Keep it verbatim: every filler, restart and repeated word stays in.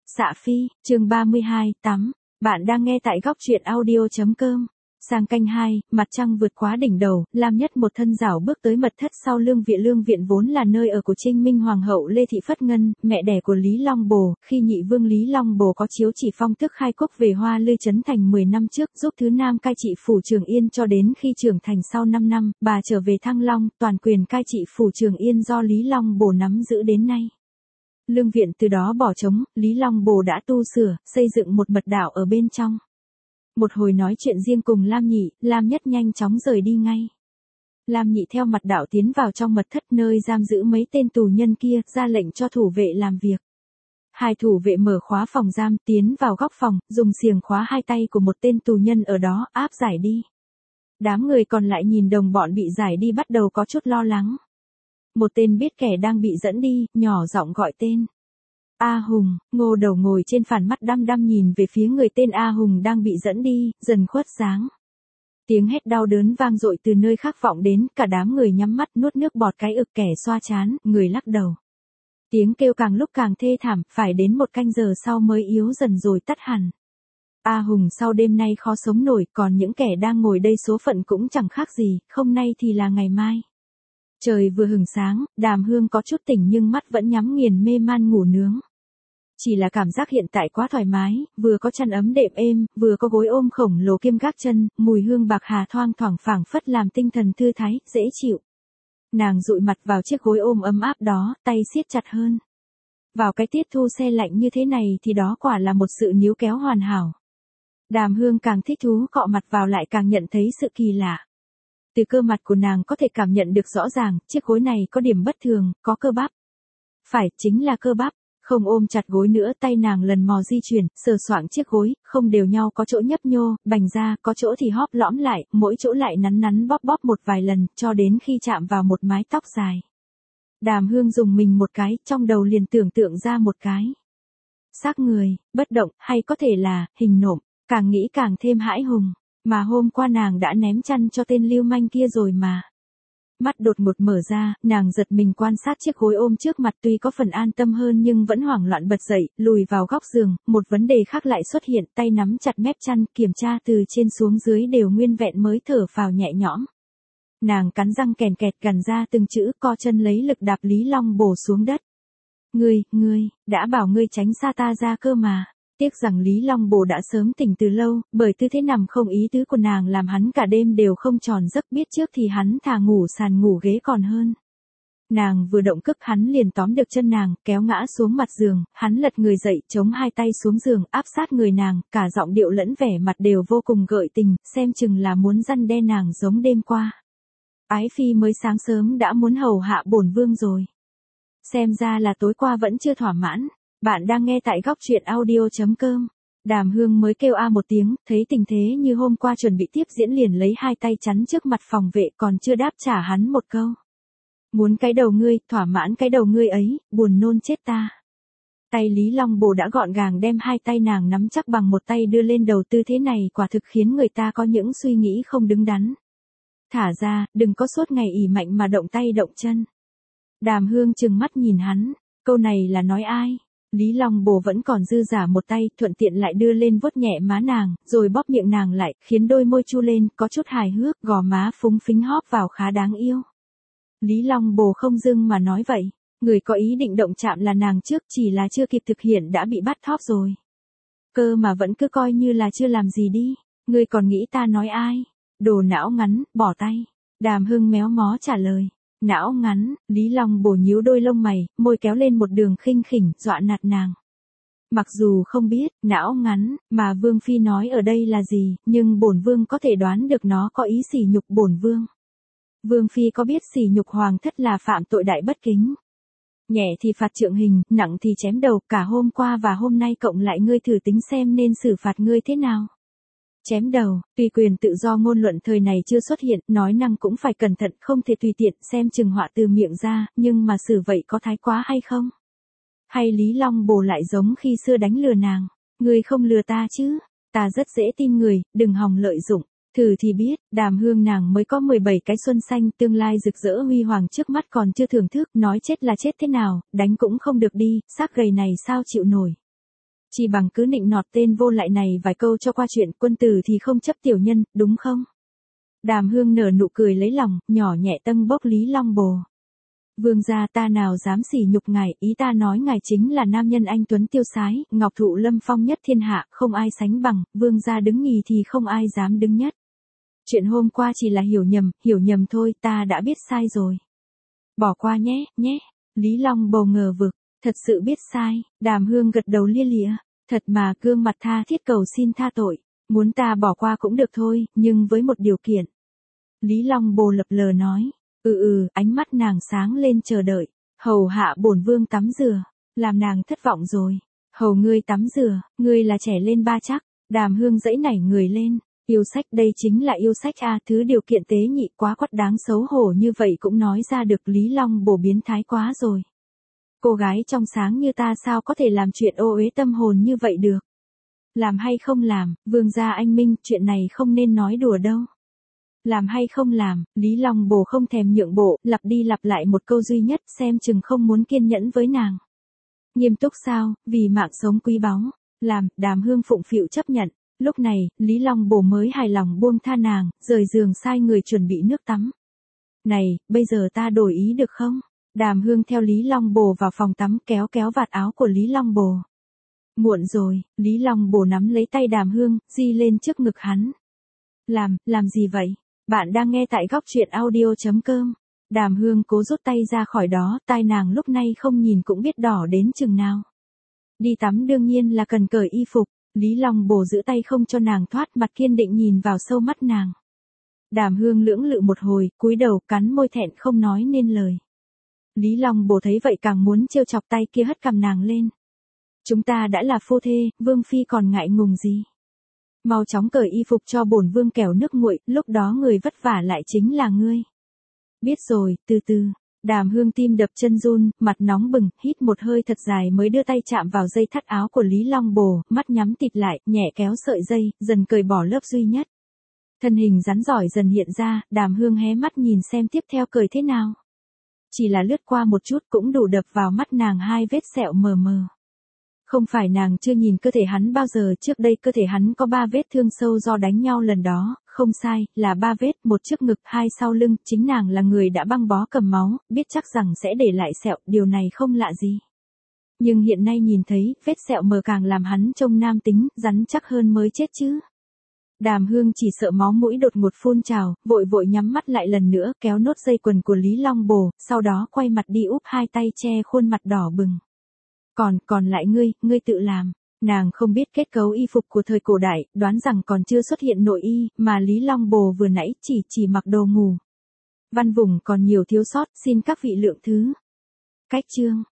Xạ Phi, chương ba mươi hai, tắm. Bạn đang nghe tại góc truyện audio.com. Sang canh hai, mặt trăng vượt quá đỉnh đầu, Lam Nhất một thân rảo bước tới mật thất sau lương viện. Lương viện vốn là nơi ở của Trinh Minh Hoàng hậu Lê Thị Phất Ngân, mẹ đẻ của Lý Long Bồ, khi nhị vương Lý Long Bồ có chiếu chỉ phong tước khai quốc về Hoa Lư trấn thành mười năm trước, giúp thứ Nam cai trị phủ Trường Yên cho đến khi trưởng thành sau năm năm, bà trở về Thăng Long, toàn quyền cai trị phủ Trường Yên do Lý Long Bồ nắm giữ đến nay. Lương viện từ đó bỏ trống, Lý Long Bồ đã tu sửa, xây dựng một mật đạo ở bên trong. Một hồi nói chuyện riêng cùng Lam Nhị, Lam Nhất nhanh chóng rời đi ngay. Lam Nhị theo mật đạo tiến vào trong mật thất nơi giam giữ mấy tên tù nhân kia, ra lệnh cho thủ vệ làm việc. Hai thủ vệ mở khóa phòng giam, tiến vào góc phòng, dùng xiềng khóa hai tay của một tên tù nhân ở đó, áp giải đi. Đám người còn lại nhìn đồng bọn bị giải đi bắt đầu có chút lo lắng. Một tên biết kẻ đang bị dẫn đi, nhỏ giọng gọi tên. A Hùng. Ngô Đầu ngồi trên phản mắt đăm đăm nhìn về phía người tên A Hùng đang bị dẫn đi, dần khuất dáng. Tiếng hét đau đớn vang dội từ nơi khác vọng đến, cả đám người nhắm mắt nuốt nước bọt cái ực, kẻ xoa trán, người lắc đầu. Tiếng kêu càng lúc càng thê thảm, phải đến một canh giờ sau mới yếu dần rồi tắt hẳn. A Hùng sau đêm nay khó sống nổi, còn những kẻ đang ngồi đây số phận cũng chẳng khác gì, không nay thì là ngày mai. Trời vừa hừng sáng, Đàm Hương có chút tỉnh nhưng mắt vẫn nhắm nghiền mê man ngủ nướng. Chỉ là cảm giác hiện tại quá thoải mái, vừa có chăn ấm đệm êm, vừa có gối ôm khổng lồ kiêm gác chân, mùi hương bạc hà thoang thoảng phảng phất làm tinh thần thư thái, dễ chịu. Nàng dụi mặt vào chiếc gối ôm ấm áp đó, tay siết chặt hơn. Vào cái tiết thu se lạnh như thế này thì đó quả là một sự níu kéo hoàn hảo. Đàm Hương càng thích thú cọ mặt vào lại càng nhận thấy sự kỳ lạ. Từ cơ mặt của nàng có thể cảm nhận được rõ ràng, chiếc gối này có điểm bất thường, có cơ bắp. Phải, chính là cơ bắp. Không ôm chặt gối nữa, tay nàng lần mò di chuyển, sờ soạng chiếc gối, không đều nhau, có chỗ nhấp nhô, bành ra, có chỗ thì hóp lõm lại, mỗi chỗ lại nắn nắn bóp bóp một vài lần, cho đến khi chạm vào một mái tóc dài. Đàm Hương dùng mình một cái, trong đầu liền tưởng tượng ra một cái xác người, bất động, hay có thể là hình nộm, càng nghĩ càng thêm hãi hùng. Mà hôm qua nàng đã ném chăn cho tên lưu manh kia rồi mà. Mắt đột ngột mở ra, nàng giật mình quan sát chiếc gối ôm trước mặt, tuy có phần an tâm hơn nhưng vẫn hoảng loạn bật dậy, lùi vào góc giường, một vấn đề khác lại xuất hiện, tay nắm chặt mép chăn, kiểm tra từ trên xuống dưới đều nguyên vẹn mới thở phào nhẹ nhõm. Nàng cắn răng kèn kẹt gằn ra từng chữ, co chân lấy lực đạp Lý Long Bồ xuống đất. Ngươi, ngươi, đã bảo ngươi tránh xa ta ra cơ mà. Tiếc rằng Lý Long Bồ đã sớm tỉnh từ lâu, bởi tư thế nằm không ý tứ của nàng làm hắn cả đêm đều không tròn giấc, biết trước thì hắn thà ngủ sàn ngủ ghế còn hơn. Nàng vừa động cước hắn liền tóm được chân nàng, kéo ngã xuống mặt giường, hắn lật người dậy, chống hai tay xuống giường, áp sát người nàng, cả giọng điệu lẫn vẻ mặt đều vô cùng gợi tình, xem chừng là muốn răn đe nàng giống đêm qua. Ái phi mới sáng sớm đã muốn hầu hạ bổn vương rồi. Xem ra là tối qua vẫn chưa thỏa mãn. Bạn đang nghe tại góc truyện audio.com. Đàm Hương mới kêu a một tiếng, thấy tình thế như hôm qua chuẩn bị tiếp diễn liền lấy hai tay chắn trước mặt phòng vệ, còn chưa đáp trả hắn một câu. Muốn cái đầu ngươi, thỏa mãn cái đầu ngươi ấy, buồn nôn chết ta. Tay Lý Long Bồ đã gọn gàng đem hai tay nàng nắm chắc bằng một tay đưa lên đầu, tư thế này quả thực khiến người ta có những suy nghĩ không đứng đắn. Thả ra, đừng có suốt ngày ỉ mạnh mà động tay động chân. Đàm Hương trừng mắt nhìn hắn, câu này là nói ai? Lý Long Bồ vẫn còn dư giả một tay, thuận tiện lại đưa lên vuốt nhẹ má nàng, rồi bóp miệng nàng lại, khiến đôi môi chu lên, có chút hài hước, gò má phúng phính hóp vào khá đáng yêu. Lý Long Bồ không dưng mà nói vậy, người có ý định động chạm là nàng trước, chỉ là chưa kịp thực hiện đã bị bắt thóp rồi. Cơ mà vẫn cứ coi như là chưa làm gì đi, người còn nghĩ ta nói ai? Đồ não ngắn, bỏ tay. Đàm Hương méo mó trả lời. Não ngắn, Lý Long Bồ nhíu đôi lông mày, môi kéo lên một đường khinh khỉnh, dọa nạt nàng. Mặc dù không biết, não ngắn, mà Vương Phi nói ở đây là gì, nhưng bổn Vương có thể đoán được nó có ý sỉ nhục bổn Vương. Vương Phi có biết sỉ nhục hoàng thất là phạm tội đại bất kính. Nhẹ thì phạt trượng hình, nặng thì chém đầu, cả hôm qua và hôm nay cộng lại ngươi thử tính xem nên xử phạt ngươi thế nào. Chém đầu, tùy quyền tự do ngôn luận thời này chưa xuất hiện, nói năng cũng phải cẩn thận, không thể tùy tiện, xem chừng họa từ miệng ra, nhưng mà xử vậy có thái quá hay không? Hay Lý Long Bồ lại giống khi xưa đánh lừa nàng? Ngươi không lừa ta chứ? Ta rất dễ tin người, đừng hòng lợi dụng. Thử thì biết, Đàm Hương nàng mới có mười bảy cái xuân xanh, tương lai rực rỡ huy hoàng trước mắt còn chưa thưởng thức, nói chết là chết thế nào, đánh cũng không được đi, xác gầy này sao chịu nổi. Chỉ bằng cứ nịnh nọt tên vô lại này vài câu cho qua chuyện, quân tử thì không chấp tiểu nhân, đúng không? Đàm Hương nở nụ cười lấy lòng, nhỏ nhẹ tâng bốc Lý Long Bồ. Vương gia, ta nào dám sỉ nhục ngài, ý ta nói ngài chính là nam nhân anh tuấn tiêu sái, ngọc thụ lâm phong nhất thiên hạ, không ai sánh bằng, vương gia đứng nhì thì không ai dám đứng nhất. Chuyện hôm qua chỉ là hiểu nhầm, hiểu nhầm thôi, ta đã biết sai rồi. Bỏ qua nhé, nhé. Lý Long Bồ ngờ vực, thật sự biết sai. Đàm Hương gật đầu lia lịa, thật mà, gương mặt tha thiết cầu xin tha tội. Muốn ta bỏ qua cũng được thôi, nhưng với một điều kiện. Lý Long Bồ lập lờ nói, ừ ừ, ánh mắt nàng sáng lên chờ đợi. Hầu hạ bổn vương tắm rửa, làm nàng thất vọng rồi. Hầu ngươi tắm rửa, ngươi là trẻ lên ba chắc. Đàm Hương dãy nảy người lên. Yêu sách, đây chính là yêu sách a, thứ điều kiện tế nhị quá quắt đáng xấu hổ như vậy cũng nói ra được. Lý Long Bồ biến thái quá rồi. Cô gái trong sáng như ta sao có thể làm chuyện ô uế tâm hồn như vậy được. Làm hay không làm, vương gia anh minh, chuyện này không nên nói đùa đâu. Làm hay không làm, Lý Long Bồ không thèm nhượng bộ, lặp đi lặp lại một câu duy nhất, xem chừng không muốn kiên nhẫn với nàng. Nghiêm túc sao, vì mạng sống quý báu. Làm, Đàm Hương phụng phịu chấp nhận. Lúc này, Lý Long Bồ mới hài lòng buông tha nàng, rời giường sai người chuẩn bị nước tắm. Này, bây giờ ta đổi ý được không? Đàm Hương theo Lý Long Bồ vào phòng tắm, kéo kéo vạt áo của Lý Long Bồ. Muộn rồi, Lý Long Bồ nắm lấy tay Đàm Hương, di lên trước ngực hắn. Làm, làm gì vậy? Bạn đang nghe tại góc truyện audio chấm com. Đàm Hương cố rút tay ra khỏi đó, tai nàng lúc này không nhìn cũng biết đỏ đến chừng nào. Đi tắm đương nhiên là cần cởi y phục. Lý Long Bồ giữ tay không cho nàng thoát, mặt kiên định nhìn vào sâu mắt nàng. Đàm Hương lưỡng lự một hồi, cúi đầu cắn môi thẹn không nói nên lời. Lý Long Bồ thấy vậy càng muốn trêu chọc, tay kia hất cằm nàng lên. Chúng ta đã là phu thê, vương phi còn ngại ngùng gì? Mau chóng cởi y phục cho bổn vương kẻo nước nguội, lúc đó người vất vả lại chính là ngươi. Biết rồi, từ từ. Đàm Hương tim đập chân run, mặt nóng bừng, hít một hơi thật dài mới đưa tay chạm vào dây thắt áo của Lý Long Bồ, mắt nhắm tịt lại, nhẹ kéo sợi dây, dần cởi bỏ lớp duy nhất. Thân hình rắn giỏi dần hiện ra, Đàm Hương hé mắt nhìn xem tiếp theo cởi thế nào. Chỉ là lướt qua một chút cũng đủ đập vào mắt nàng hai vết sẹo mờ mờ. Không phải nàng chưa nhìn cơ thể hắn bao giờ, trước đây cơ thể hắn có ba vết thương sâu do đánh nhau lần đó, không sai, là ba vết, một trước ngực, hai sau lưng, chính nàng là người đã băng bó cầm máu, biết chắc rằng sẽ để lại sẹo, điều này không lạ gì. Nhưng hiện nay nhìn thấy, vết sẹo mờ càng làm hắn trông nam tính, rắn chắc hơn mới chết chứ. Đàm Hương chỉ sợ máu mũi đột ngột phun trào, vội vội nhắm mắt lại lần nữa, kéo nốt dây quần của Lý Long Bồ, sau đó quay mặt đi úp hai tay che khuôn mặt đỏ bừng. Còn, còn lại ngươi, ngươi tự làm. Nàng không biết kết cấu y phục của thời cổ đại, đoán rằng còn chưa xuất hiện nội y, mà Lý Long Bồ vừa nãy chỉ chỉ mặc đồ ngủ. Văn vùng còn nhiều thiếu sót, xin các vị lượng thứ. Cách chương.